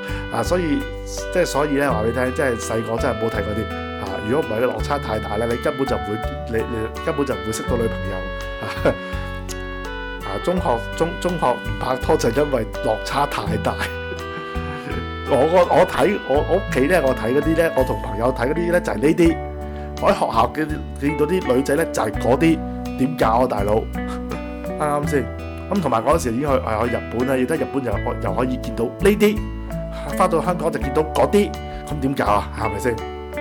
以咧話俾你聽，即係細個真係唔好睇嗰啲。如果唔係咧，落差太大咧，你根本就唔會，你根本就唔會識到女朋友。中學唔拍拖就因為落差太大。我屋企咧，我睇嗰啲咧，我同朋友睇嗰啲咧就係呢啲。我喺學校見到啲女仔咧就係嗰啲，點搞啊大佬？啱先？咁同埋嗰時已經去日本啦，要得日本又可以見到呢啲，翻到香港就見到嗰啲，咁點搞啊？係咪先？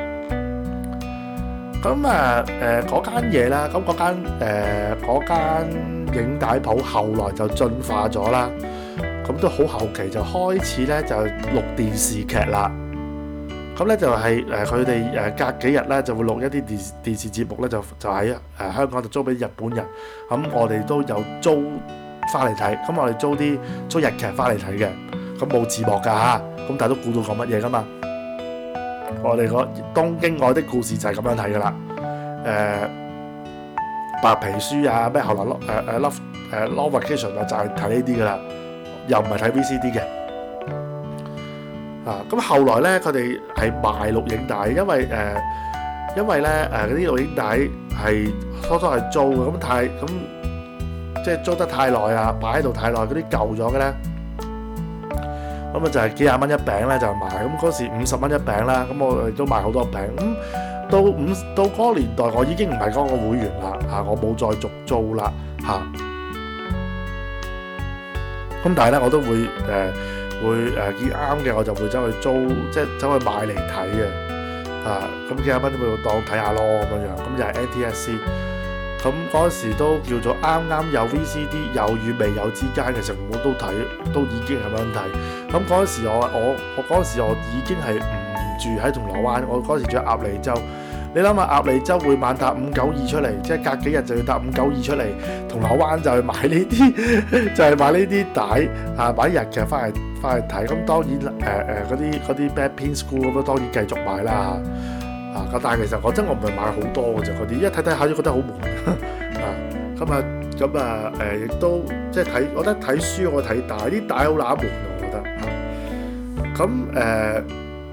咁嗰間嘢啦，咁嗰間影帶鋪後來就進化咗啦，咁都好後期就開始咧就錄電視劇啦。咁咧就係佢哋隔幾日咧就會錄一啲電視節目咧，就喺香港就租俾日本人。咁我哋都有租翻嚟睇，咁我哋租日劇翻嚟睇嘅，咁冇字幕㗎嚇，咁但係都估到講乜嘢㗎嘛。我哋個東京愛的故事就係咁樣睇㗎啦。白皮書啊，咩後來Love Vacation 就係睇呢啲㗎啦，又唔係睇 VCD 嘅。咁後來咧，佢哋係賣錄影帶，因為咧嗰啲錄影帶係初初係租嘅，咁即係租得太耐啊，擺喺度太耐，嗰啲舊咗嘅咧，咁啊就係幾廿蚊一餅咧就賣，咁嗰時50蚊一餅啦，咁我哋都賣好多餅。咁到嗰個年代，我已經唔係嗰個會員啦，我冇再續租啦，咁但係咧我都會見啱嘅，我就會走去租，即係走去買嚟睇嘅，咁幾廿蚊都會當睇下咯咁樣，咁就係 NTSC，咁嗰時都叫做啱有 VCD 有與未有之間，其實我都睇，都已經係咁樣睇。咁嗰時我嗰時我已經係唔住喺銅鑼灣，我嗰時住喺鴨脷洲。你諗下鴨脷洲會晚搭592出嚟，即係隔幾日就要搭592出嚟，銅鑼灣就去買呢啲，就係買呢啲帶買日劇翻嚟睇。咁當然嗰啲 Bad Pin School 咁當然繼續買啦。但係其實我唔係買好多嘅啫，嗰啲一睇睇下都覺得好悶。咁咁啊亦都即係睇，我覺得睇書我睇帶，啲帶好冷門我覺得嚇。咁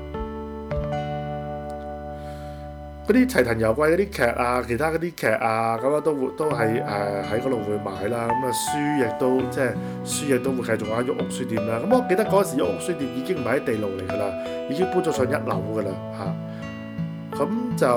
嗰啲齊藤由貴嗰啲劇啊，其他嗰啲劇啊，咁啊都係喺嗰度會買啦。咁啊書亦都會繼續喺喐屋書店啦。咁我記得嗰時喐屋書店已經唔係喺地牢嚟㗎啦，已經搬咗上1樓㗎啦嚇。咁就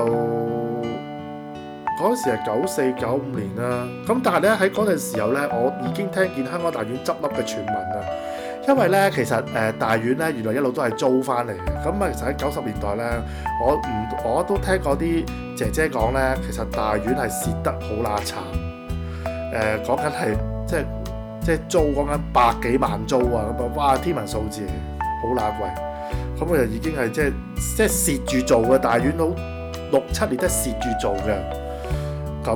嗰時係94、95年啦。咁但係咧喺嗰陣時候咧，我已經聽見香港大院執笠嘅傳聞啦。因為咧，其實大院咧原來一路都係租翻嚟嘅。咁啊，其實喺90年代咧，我都聽過啲姐姐講咧，其實大院係蝕得好乸慘。講緊係即係租講緊百幾萬租啊，咁啊，哇天文數字，好乸貴。咁佢就已經係即係蝕住做嘅，大院好6、7年都蝕住做嘅。咁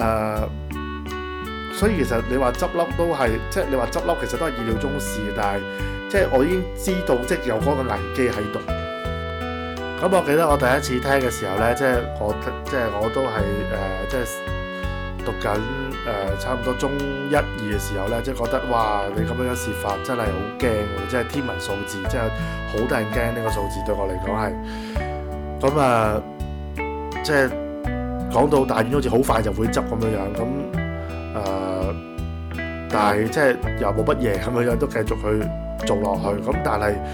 所以其實你話執笠都係，即係你話執笠其實都係意料中事，但係即係我已經知道即係有嗰個危機喺度。咁我記得我第一次聽嘅時候咧，即係我都係即係讀緊差唔多中1、2嘅時候咧，即係覺得哇你咁樣嘅事法真係好驚喎，即係天文數字，即係好得人驚呢個數字對我嚟講係。咁即係講到大院好似好快就會執咁樣咁。但係即係又冇乜嘢咁樣都繼續去做落去。咁但係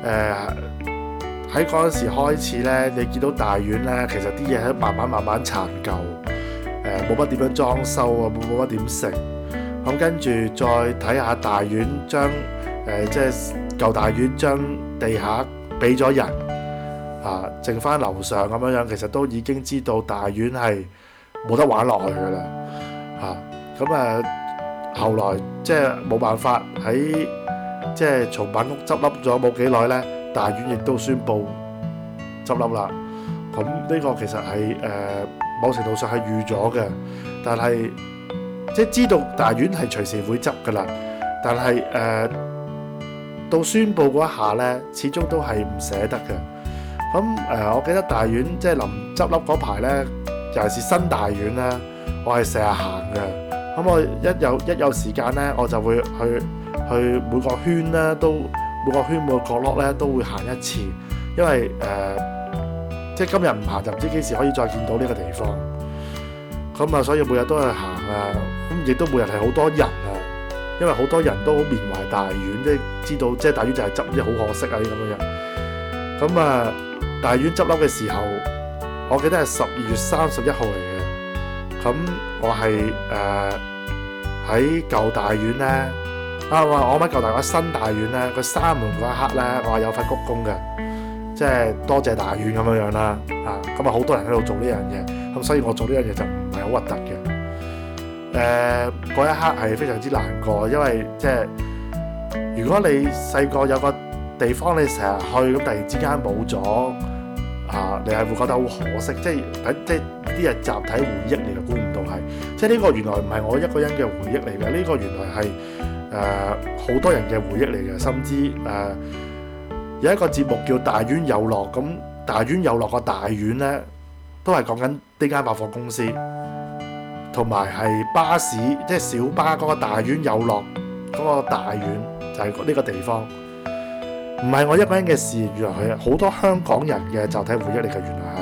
喺嗰陣時開始咧，你見到大院咧，其實啲嘢喺慢慢殘舊，冇乜點樣裝修啊，冇乜點食。咁跟住再睇下大院將即係舊大院將地下俾咗人剩翻樓上咁樣，其實都已經知道大院係冇得玩落去㗎啦咁後來即係冇辦法喺即係松板屋執笠咗冇幾耐咧，大院亦都宣布執笠啦。咁呢個其實係某程度上係預咗嘅，但係即係知道大院係隨時會執㗎啦。但係到宣布嗰一下咧，始終都係唔捨得嘅。咁我記得大院即係臨執笠嗰排咧，尤其是新大院咧，我係成日行嘅。咁我一有時間咧，我就會去每個圈咧，每個角落咧都會行一次，因為即係今日唔行就唔知幾時可以再見到呢個地方。咁所以每日都去行咁亦都每日係好多人因為好多人都好緬懷大院，即係知道即係大院就係執，即係好可惜呢咁樣。咁大院執笠嘅時候，我記得係12月31號嚟嘅。咁我係喺舊大院咧，我喺舊大院新大院咧，佢閂門嗰一刻咧，我係有份鞠躬嘅，即係多謝大院咁樣啦。咁好多人喺度做呢樣嘢，咁所以我做呢樣嘢就唔係好核突嘅。嗰一刻係非常之難過，因為即係如果你細個有個地方你成日去，咁突然之間冇咗。你係會覺得好可惜，即係啲係集體回憶嚟嘅，估唔到係，即係呢個原來唔係我一個人嘅回憶嚟嘅，呢個原來係好多人嘅回憶嚟嘅，甚至有一個節目叫大院有樂，咁大院有樂個大院咧，都係講緊呢間百貨公司，同埋係巴士，即係小巴嗰個大院有樂嗰個大院就係呢個地方。唔係我一個人嘅事，原來係好多香港人嘅集體回憶嚟嘅，原來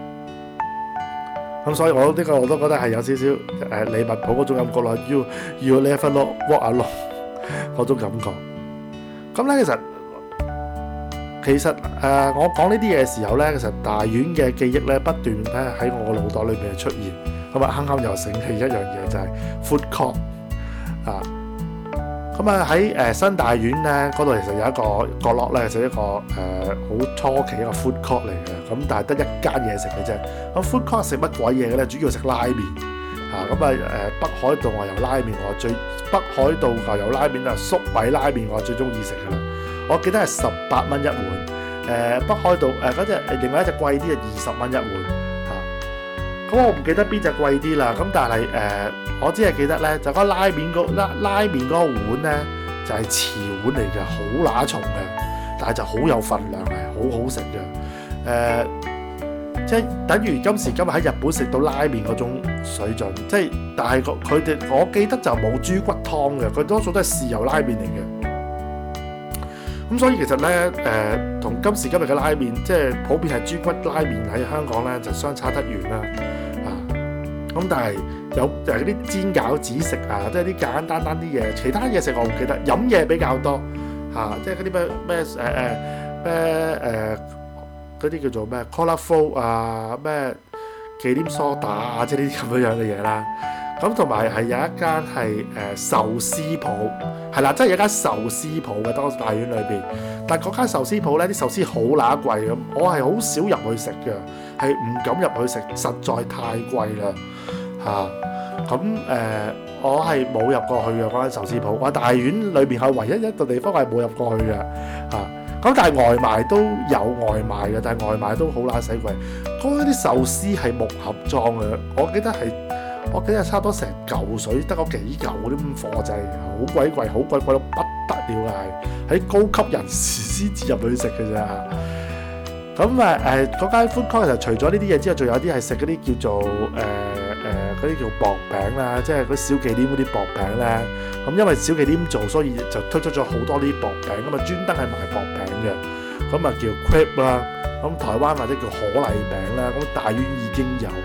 係。咁所以我呢個我都覺得係有少少利物浦嗰種感覺啦，要呢一分咯，walk along嗰種感覺。咁咧其實我講呢啲嘢嘅時候咧，其實大院嘅記憶咧不斷咧喺我個腦袋裏面出現。咁啱啱又醒起一樣嘢就係 food court 咁喺新大院咧嗰度，其實有一個角落咧，就一個好初期一個 food court 嚟嘅。咁但係得一間嘢食嘅啫。咁 food court 食乜鬼嘢嘅咧？主要食拉麵北海道牛油拉麵，北海道牛油拉麵粟米拉麵我最中意食嘅啦。我記得係18蚊一碗。北海道嗰隻另外一隻貴啲嘅20蚊一碗咁我唔記得邊隻貴啲啦。咁但係我只係記得咧，就嗰拉麵嗰個碗咧，就係瓷碗嚟嘅，好乸重嘅，但係就好有份量，係好好食嘅。即即係等於今時今日喺日本食到拉麵嗰種水準，即係但係佢哋我記得就冇豬骨湯嘅，佢多數都係豉油拉麵嚟嘅。咁所以其實咧同今時今日嘅拉麵，即係普遍係豬骨拉麵喺香港咧就相差得遠啦。咁但係有嗰啲煎餃子食啊，即係啲簡單啲嘢，其他嘢食我唔記得，飲嘢比較多即係嗰啲咩嗰啲叫做咩 Cola Flow 啊，咩忌廉梳打啊，即係呢啲咁樣嘅嘢啦。咁同埋係有一間係壽司鋪，係啦，即係有一間壽司鋪嘅當時大院裏邊。但係嗰間壽司鋪咧，啲壽司好乸貴咁，我係好少入去食嘅，係唔敢入去食，實在太貴啦咁我係冇入過去嘅嗰間壽司鋪。我大院裏邊係唯一一個地方係冇入過去嘅咁但係外賣都有外賣嘅，但係外賣都好乸死貴。嗰啲壽司係木盒裝嘅，我記得差唔多成嚿水，得嗰幾嚿嗰啲咁貨仔，好鬼貴，好貴到不得了嘅，係喺高級人士先至入去食嘅啫。咁嗰間 food court 其實除咗呢啲嘢之外，仲有啲係食嗰啲叫做嗰啲叫薄餅啦，即係嗰啲小忌廉嗰啲薄餅咧。咁因為小忌廉做，所以就推出咗好多呢啲薄餅，咁啊專登係賣薄餅嘅，咁啊叫 crepe 啦。咁台灣或者叫可麗餅啦，咁大院已經有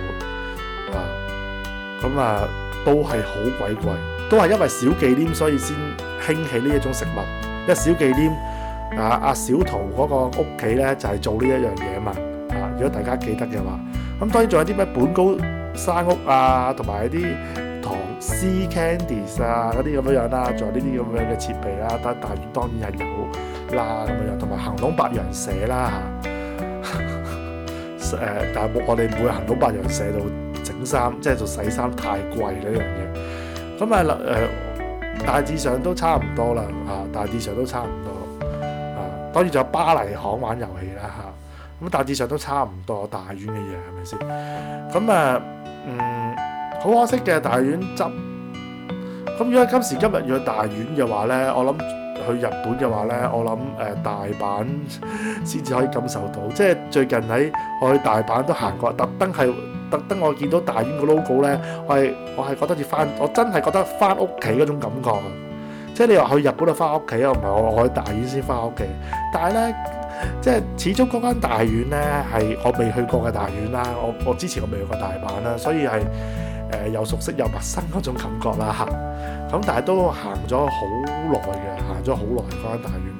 咁都係好鬼貴，都係因為小忌廉所以先興起呢一種食物。因為小忌廉阿小桃嗰個屋企咧就係做呢一樣嘢嘛如果大家記得嘅話，咁當然仲有啲咩本高山屋啊，同埋啲糖 C Candies 啊嗰啲咁樣啦，仲有呢啲咁樣嘅設備啦。但大院當然係有啦咁樣，同埋行動白羊社啦但係我哋唔會行動白羊社度整衫，即係做洗衫太貴啦呢樣嘢。咁大致上都差唔多啦大致上都差唔多當然仲有巴黎巷玩遊戲啦咁大致上都差唔多大院嘅嘢係咪先？咁好可惜嘅大院執。咁如果今時今日要去大院嘅話咧，我諗去日本嘅話咧，我諗大阪先至可以感受到。即係最近我去大阪都行過，特登我見到大院個 logo 咧，我係覺得我真係覺得翻屋企嗰種感覺啊！即係你話去日本就翻屋企啊，唔係我去大院先翻屋企。但係咧，即係始終嗰間大院咧係我未去過嘅大院啦。我之前我未去過大阪啦，所以係又熟悉又陌生嗰種感覺啦咁但係都行咗好耐嘅，行咗好耐嗰間大院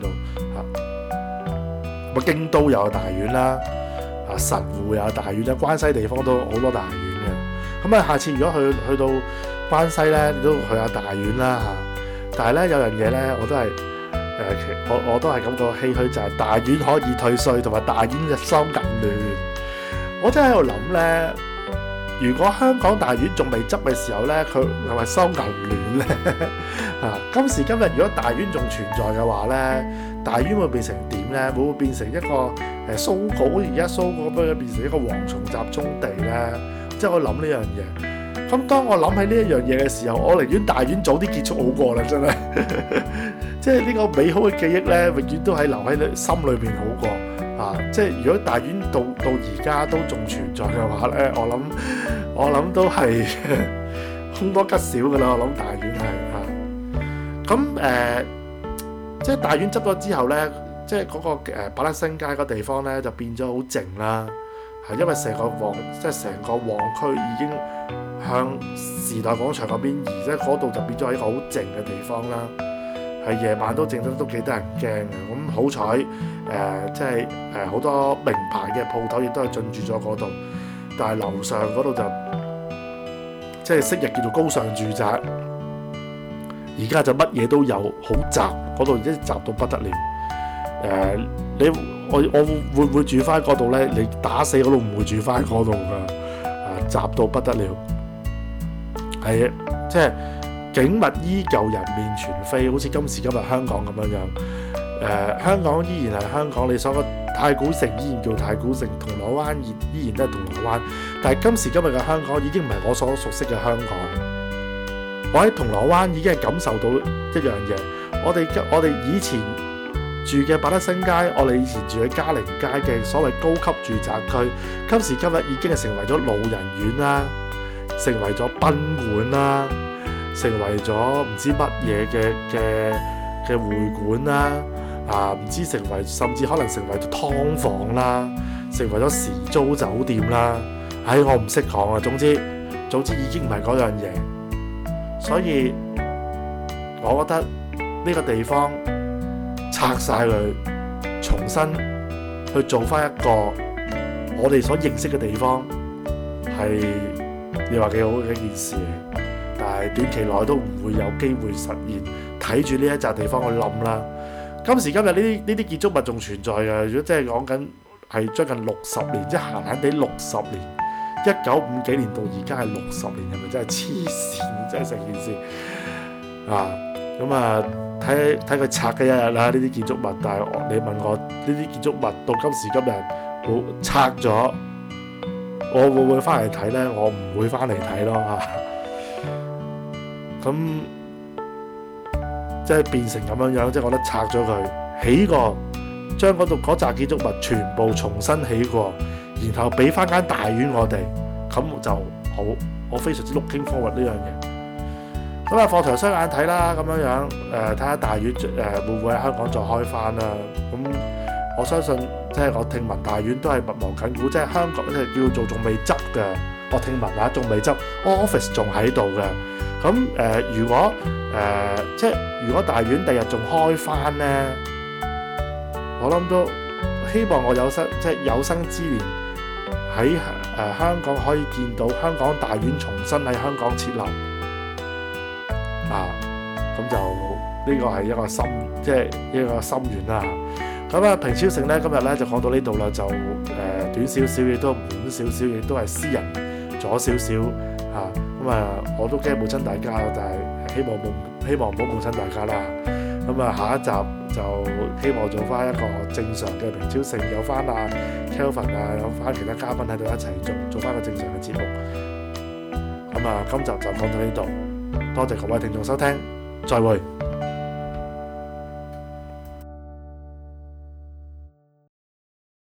度京都又有大院啦神戶又有大院啦，關西地方都好多大院嘅。咁下次如果去到關西咧，你都去下大院啦但係咧有樣嘢咧，我都係我都係感覺唏噓，就係大院可以退稅，同埋大院嘅收銀亂。我真係喺度諗咧，如果香港大院仲未執嘅時候咧，佢係咪收銀亂咧今時今日如果大院仲存在嘅話咧，大院會變成點咧？會唔會變成一個蘇果？而家蘇果變成一個蝗蟲集中地咧？即係我諗呢樣嘢。咁當我諗起呢一樣嘢嘅時候，我寧願大院早啲結束好過啦，真係。即係呢個美好嘅記憶咧，永遠都係留喺你心裏邊好過即係如果大院到而家都仲存在嘅話咧，我諗都係凶多吉少噶啦。我諗大院係即係大院執咗之後咧，即係嗰個百德新街個地方咧就變咗好靜啦。因為成個旺區已經向時代廣場嗰邊移，即係嗰度就變咗一個好靜嘅地方啦。係夜晚都靜得都幾得人驚嘅。咁好彩即係好多名牌嘅鋪頭亦都係進駐咗嗰度，但係樓上嗰度就即係昔日叫做高尚住宅，而家就乜嘢都有，好雜，嗰度已經雜到不得了。我會唔會住翻嗰度咧？你打死我都唔會住翻嗰度噶，雜到不得了。係即係景物依舊，人面全非，好似今時今日香港咁樣樣。香港依然係香港，你所講太古城依然叫太古城，銅鑼灣依然都係銅鑼灣。但係今時今日嘅香港已經唔係我所熟悉嘅香港。我喺銅鑼灣已經係感受到一樣嘢，我哋以前住嘅百德新街，我哋以前住喺嘉寧街嘅所謂高級住宅區，今時今日已經係成為咗老人院啦，成為咗賓館啦，成為咗唔知乜嘢嘅會館啦，唔知甚至可能成為咗劏房啦，成為咗時租酒店啦。我唔識講啊，總之已經唔係嗰樣嘢，所以我覺得呢個地方拆晒佢，重新去做翻一個我哋所認識嘅地方，係你話幾好嘅一件事嚟。但係短期內都唔會有機會實現。睇住呢一笪地方去冧啦。今時今日呢啲建築物仲存在嘅。如果真係講緊係將近60年，即係閒閒地60年。1950幾年到而家係60年，係咪真係黐線？真係成件事咁睇佢拆嘅一日啦，呢啲建築物。但係你問我呢啲建築物到今時今日拆咗，我會唔會翻嚟睇呢？我唔會翻嚟睇咯咁即係變成咁樣，即係我覺得拆咗佢，起過，將嗰扎建築物全部重新起過。然後俾翻間大院我哋，咁就好，我非常之 looking forward 呢樣嘢。咁放長雙眼睇啦，咁樣睇下大院會唔會喺香港再開翻啦。咁我相信即係我聽聞大院都係密鑼緊鼓，即係香港即係叫做仲未執嘅。我聽聞仲未執 ，office 仲喺度嘅。咁如果即係如果大院第日仲開翻呢，我諗都希望我有生之年。喺香港可以見到香港大院重新喺香港設立咁就呢個係一個心，即係一個心願啦。咁平超城咧今日咧就講到呢度啦，就短少少，亦都滿少少，亦都係私人咗少少我都驚冇親大家，但係希望唔好冇親大家啦。下一集就希望做翻一個正常嘅平超城，有翻Kelvin 有翻其他嘉賓喺度一齊做翻個正常嘅節目。今集就講到呢度，多謝各位聽眾收聽，再會。